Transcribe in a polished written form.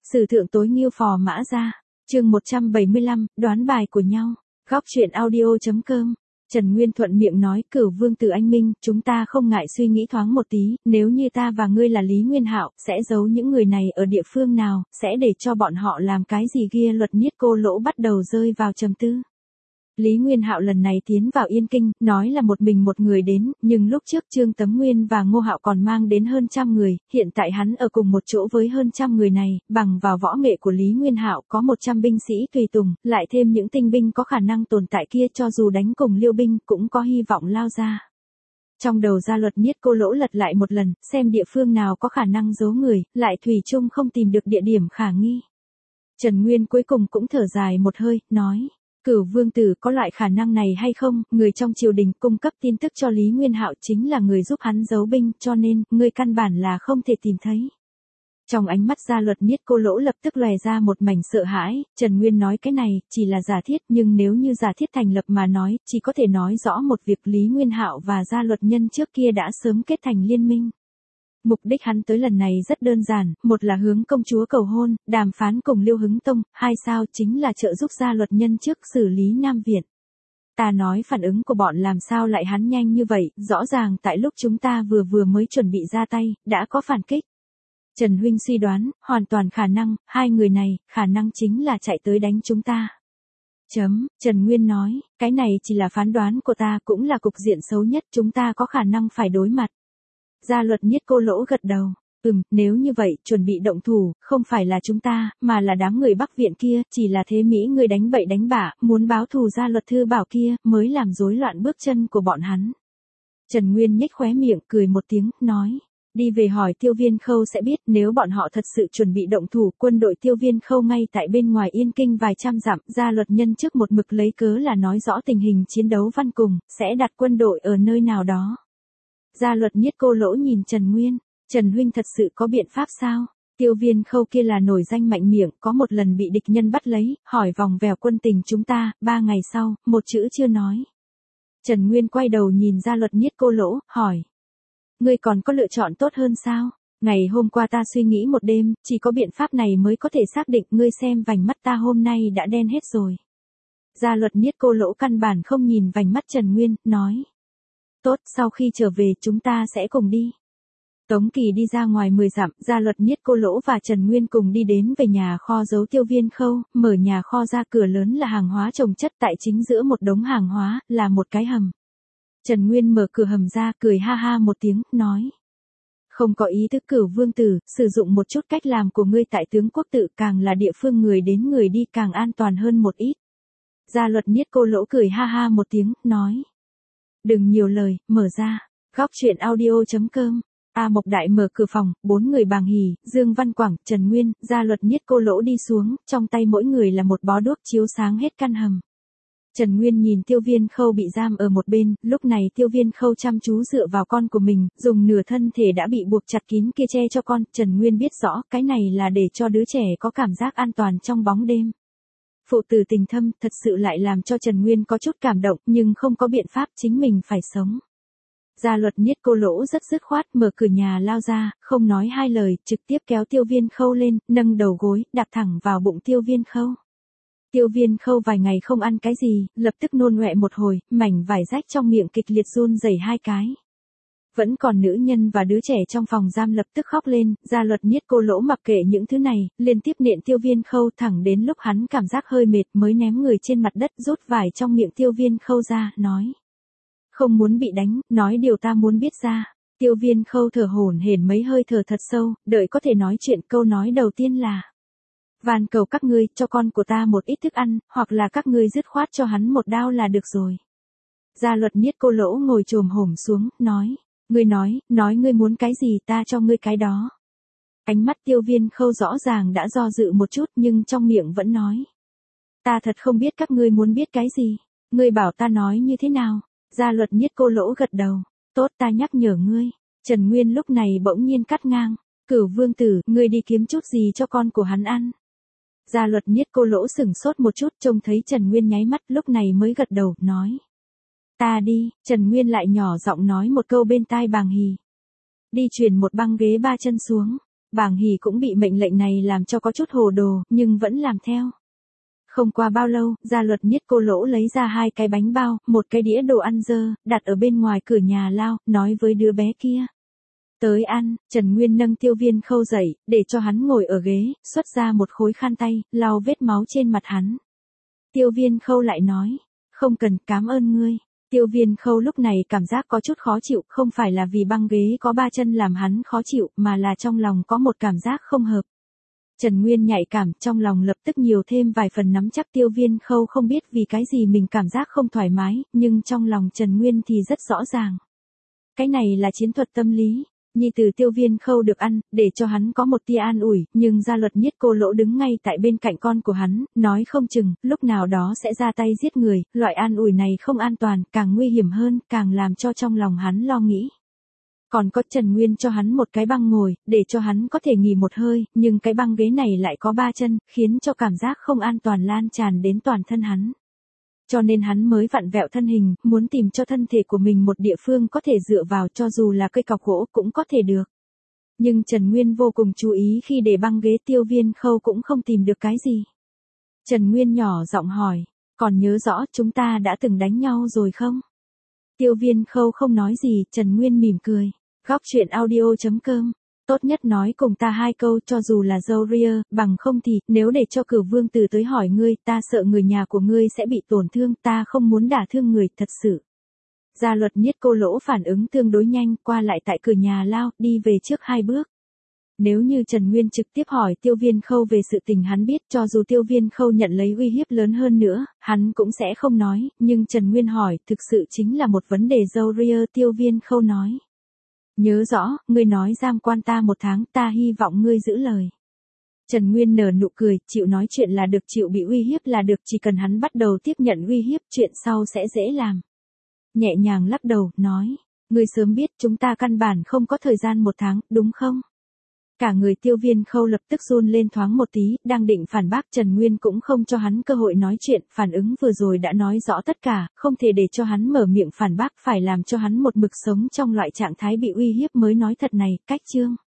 Sử thượng tối Nghiêu Phò Mã Gia. Chương 175, đoán bài của nhau. Góc truyện audio.com. Trần Nguyên thuận miệng nói, Cửu Vương Tử anh minh, chúng ta không ngại suy nghĩ thoáng một tí, nếu như ta và ngươi là Lý Nguyên Hạo, sẽ giấu những người này ở địa phương nào, sẽ để cho bọn họ làm cái gì kia. Luật Niết Cô Lỗ bắt đầu rơi vào trầm tư. Lý Nguyên Hạo lần này tiến vào Yên Kinh, nói là một mình một người đến, nhưng lúc trước Trương Tấm Nguyên và Ngô Hạo còn mang đến hơn 100 người, hiện tại hắn ở cùng một chỗ với hơn 100 người này, bằng vào võ nghệ của Lý Nguyên Hạo có 100 binh sĩ tùy tùng, lại thêm những tinh binh có khả năng tồn tại kia, cho dù đánh cùng Liêu binh cũng có hy vọng lao ra. Trong đầu ra Luật Niết Cô Lỗ lật lại một lần, xem địa phương nào có khả năng giấu người, lại thủy chung không tìm được địa điểm khả nghi. Trần Nguyên cuối cùng cũng thở dài một hơi, nói: Cửu Vương Tử có loại khả năng này hay không, người trong triều đình cung cấp tin tức cho Lý Nguyên Hạo chính là người giúp hắn giấu binh, cho nên, ngươi căn bản là không thể tìm thấy. Trong ánh mắt Gia Luật Niết Cô Lỗ lập tức lòe ra một mảnh sợ hãi, Trần Nguyên nói cái này, chỉ là giả thiết, nhưng nếu như giả thiết thành lập mà nói, chỉ có thể nói rõ một việc, Lý Nguyên Hạo và Gia Luật Nhân trước kia đã sớm kết thành liên minh. Mục đích hắn tới lần này rất đơn giản, một là hướng công chúa cầu hôn, đàm phán cùng Liêu Hứng Tông, hai sao chính là trợ giúp Gia Luật Nhân trước xử lý Nam Viện. Ta nói phản ứng của bọn làm sao lại hắn nhanh như vậy, rõ ràng tại lúc chúng ta vừa mới chuẩn bị ra tay, đã có phản kích. Trần Huynh suy đoán, hoàn toàn khả năng, hai người này, khả năng chính là chạy tới đánh chúng ta. Trần Nguyên nói, cái này chỉ là phán đoán của ta, cũng là cục diện xấu nhất, chúng ta có khả năng phải đối mặt. Gia Luật Niết Cô Lỗ gật đầu, nếu như vậy, chuẩn bị động thủ, không phải là chúng ta, mà là đám người Bắc Viện kia, chỉ là thế Mỹ người đánh bậy đánh bạ, muốn báo thù Gia Luật Thư Bảo kia, mới làm rối loạn bước chân của bọn hắn. Trần Nguyên nhếch khóe miệng, cười một tiếng, nói: Đi về hỏi Tiêu Viên Khâu sẽ biết, nếu bọn họ thật sự chuẩn bị động thủ, quân đội Tiêu Viên Khâu ngay tại bên ngoài Yên Kinh vài trăm dặm, Gia Luật Nhân trước một mực lấy cớ là nói rõ tình hình chiến đấu văn cùng, sẽ đặt quân đội ở nơi nào đó. Gia Luật Niết Cô Lỗ nhìn Trần Nguyên, Trần Huynh thật sự có biện pháp sao? Tiêu Viên Khâu kia là nổi danh mạnh miệng, có một lần bị địch nhân bắt lấy, hỏi vòng vèo quân tình chúng ta, 3 ngày sau, một chữ chưa nói. Trần Nguyên quay đầu nhìn Gia Luật Niết Cô Lỗ, hỏi: Ngươi còn có lựa chọn tốt hơn sao? Ngày hôm qua ta suy nghĩ một đêm, chỉ có biện pháp này mới có thể xác định, ngươi xem vành mắt ta hôm nay đã đen hết rồi. Gia Luật Niết Cô Lỗ căn bản không nhìn vành mắt Trần Nguyên, nói: Tốt, sau khi trở về chúng ta sẽ cùng đi. Tống Kỳ đi ra ngoài 10 dặm, Gia Luật Niết Cô Lỗ và Trần Nguyên cùng đi đến về nhà kho giấu Tiêu Viên Khâu, mở nhà kho ra, cửa lớn là hàng hóa chồng chất, tại chính giữa một đống hàng hóa, là một cái hầm. Trần Nguyên mở cửa hầm ra, cười ha ha một tiếng, nói: Không có ý thức Cửu Vương Tử, sử dụng một chút cách làm của ngươi tại Tướng Quốc Tự, càng là địa phương người đến người đi càng an toàn hơn một ít. Gia Luật Niết Cô Lỗ cười ha ha một tiếng, nói: Đừng nhiều lời, mở ra. Góc truyện audio.com. A Mộc Đại mở cửa phòng, 4 người Bàng Hỉ, Dương Văn Quảng, Trần Nguyên, Gia Luật Niết Cô Lỗ đi xuống, trong tay mỗi người là một bó đuốc chiếu sáng hết căn hầm. Trần Nguyên nhìn Tiêu Viên Khâu bị giam ở một bên, lúc này Tiêu Viên Khâu chăm chú dựa vào con của mình, dùng nửa thân thể đã bị buộc chặt kín kia che cho con, Trần Nguyên biết rõ, cái này là để cho đứa trẻ có cảm giác an toàn trong bóng đêm. Phụ tử tình thâm, thật sự lại làm cho Trần Nguyên có chút cảm động, nhưng không có biện pháp, chính mình phải sống. Gia Luật Niết Cô Lỗ rất dứt khoát, mở cửa nhà lao ra, không nói hai lời, trực tiếp kéo Tiêu Viên Khâu lên, nâng đầu gối, đạp thẳng vào bụng Tiêu Viên Khâu. Tiêu Viên Khâu vài ngày không ăn cái gì, lập tức nôn ọe một hồi, mảnh vải rách trong miệng kịch liệt run rẩy 2 cái. Vẫn còn nữ nhân và đứa trẻ trong phòng giam lập tức khóc lên, Gia Luật Niết Cô Lỗ mặc kệ những thứ này, liên tiếp nện Tiêu Viên Khâu thẳng đến lúc hắn cảm giác hơi mệt mới ném người trên mặt đất, rút vải trong miệng Tiêu Viên Khâu ra, nói: Không muốn bị đánh, nói điều ta muốn biết ra. Tiêu Viên Khâu thở hổn hển mấy hơi thở thật sâu, đợi có thể nói chuyện, câu nói đầu tiên là: Van cầu các ngươi, cho con của ta một ít thức ăn, hoặc là các ngươi dứt khoát cho hắn một đao là được rồi. Gia Luật Niết Cô Lỗ ngồi chồm hổm xuống, nói: Ngươi nói ngươi muốn cái gì ta cho ngươi cái đó. Ánh mắt Tiêu Viên Khâu rõ ràng đã do dự một chút, nhưng trong miệng vẫn nói: Ta thật không biết các ngươi muốn biết cái gì. Ngươi bảo ta nói như thế nào? Gia Luật Niết Cô Lỗ gật đầu. Tốt, ta nhắc nhở ngươi. Trần Nguyên lúc này bỗng nhiên cắt ngang: Cửu Vương Tử, ngươi đi kiếm chút gì cho con của hắn ăn. Gia Luật Niết Cô Lỗ sửng sốt một chút, trông thấy Trần Nguyên nháy mắt, lúc này mới gật đầu, nói: Ta đi. Trần Nguyên lại nhỏ giọng nói một câu bên tai Bàng Hỉ. Đi truyền một băng ghế 3 chân xuống. Bàng Hỉ cũng bị mệnh lệnh này làm cho có chút hồ đồ, nhưng vẫn làm theo. Không qua bao lâu, Gia Luật Niết Cô Lỗ lấy ra 2 cái bánh bao, một cái đĩa đồ ăn dơ, đặt ở bên ngoài cửa nhà lao, nói với đứa bé kia. Tới ăn. Trần Nguyên nâng Tiêu Viên Khâu dậy, để cho hắn ngồi ở ghế, xuất ra một khối khăn tay, lau vết máu trên mặt hắn. Tiêu Viên Khâu lại nói, không cần, cảm ơn ngươi. Tiêu Viên Khâu lúc này cảm giác có chút khó chịu, không phải là vì băng ghế có 3 chân làm hắn khó chịu, mà là trong lòng có một cảm giác không hợp. Trần Nguyên nhạy cảm, trong lòng lập tức nhiều thêm vài phần nắm chắc. Tiêu Viên Khâu không biết vì cái gì mình cảm giác không thoải mái, nhưng trong lòng Trần Nguyên thì rất rõ ràng. Cái này là chiến thuật tâm lý. Nhi tử Tiêu Viên Khâu được ăn, để cho hắn có một tia an ủi, nhưng Gia Luật Niết Cô Lỗ đứng ngay tại bên cạnh con của hắn, nói không chừng, lúc nào đó sẽ ra tay giết người, loại an ủi này không an toàn, càng nguy hiểm hơn, càng làm cho trong lòng hắn lo nghĩ. Còn có Trần Nguyên cho hắn một cái băng ngồi, để cho hắn có thể nghỉ một hơi, nhưng cái băng ghế này lại có 3 chân, khiến cho cảm giác không an toàn lan tràn đến toàn thân hắn. Cho nên hắn mới vặn vẹo thân hình, muốn tìm cho thân thể của mình một địa phương có thể dựa vào, cho dù là cây cọc gỗ cũng có thể được. Nhưng Trần Nguyên vô cùng chú ý khi để băng ghế. Tiêu Viên Khâu cũng không tìm được cái gì. Trần Nguyên nhỏ giọng hỏi, còn nhớ rõ chúng ta đã từng đánh nhau rồi không? Tiêu Viên Khâu không nói gì, Trần Nguyên mỉm cười. Góc truyện audio.com. Tốt nhất nói cùng ta 2 câu, cho dù là dâu ria, bằng không thì, nếu để cho Cửu Vương Tử tới hỏi ngươi, ta sợ người nhà của ngươi sẽ bị tổn thương, ta không muốn đả thương người, thật sự. Gia Luật Niết Cô Lỗ phản ứng tương đối nhanh, qua lại tại cửa nhà lao, đi về trước 2 bước. Nếu như Trần Nguyên trực tiếp hỏi Tiêu Viên Khâu về sự tình hắn biết, cho dù Tiêu Viên Khâu nhận lấy uy hiếp lớn hơn nữa, hắn cũng sẽ không nói, nhưng Trần Nguyên hỏi, thực sự chính là một vấn đề dâu ria. Tiêu Viên Khâu nói. Nhớ rõ, ngươi nói giam quan ta 1 tháng, ta hy vọng ngươi giữ lời. Trần Nguyên nở nụ cười, chịu nói chuyện là được, chịu bị uy hiếp là được, chỉ cần hắn bắt đầu tiếp nhận uy hiếp, chuyện sau sẽ dễ làm. Nhẹ nhàng lắc đầu, nói, ngươi sớm biết chúng ta căn bản không có thời gian 1 tháng, đúng không? Cả người Tiêu Viên Khâu lập tức run lên thoáng một tí, đang định phản bác, Trần Nguyên cũng không cho hắn cơ hội nói chuyện, phản ứng vừa rồi đã nói rõ tất cả, không thể để cho hắn mở miệng phản bác, phải làm cho hắn một mực sống trong loại trạng thái bị uy hiếp mới nói thật này. Cách chương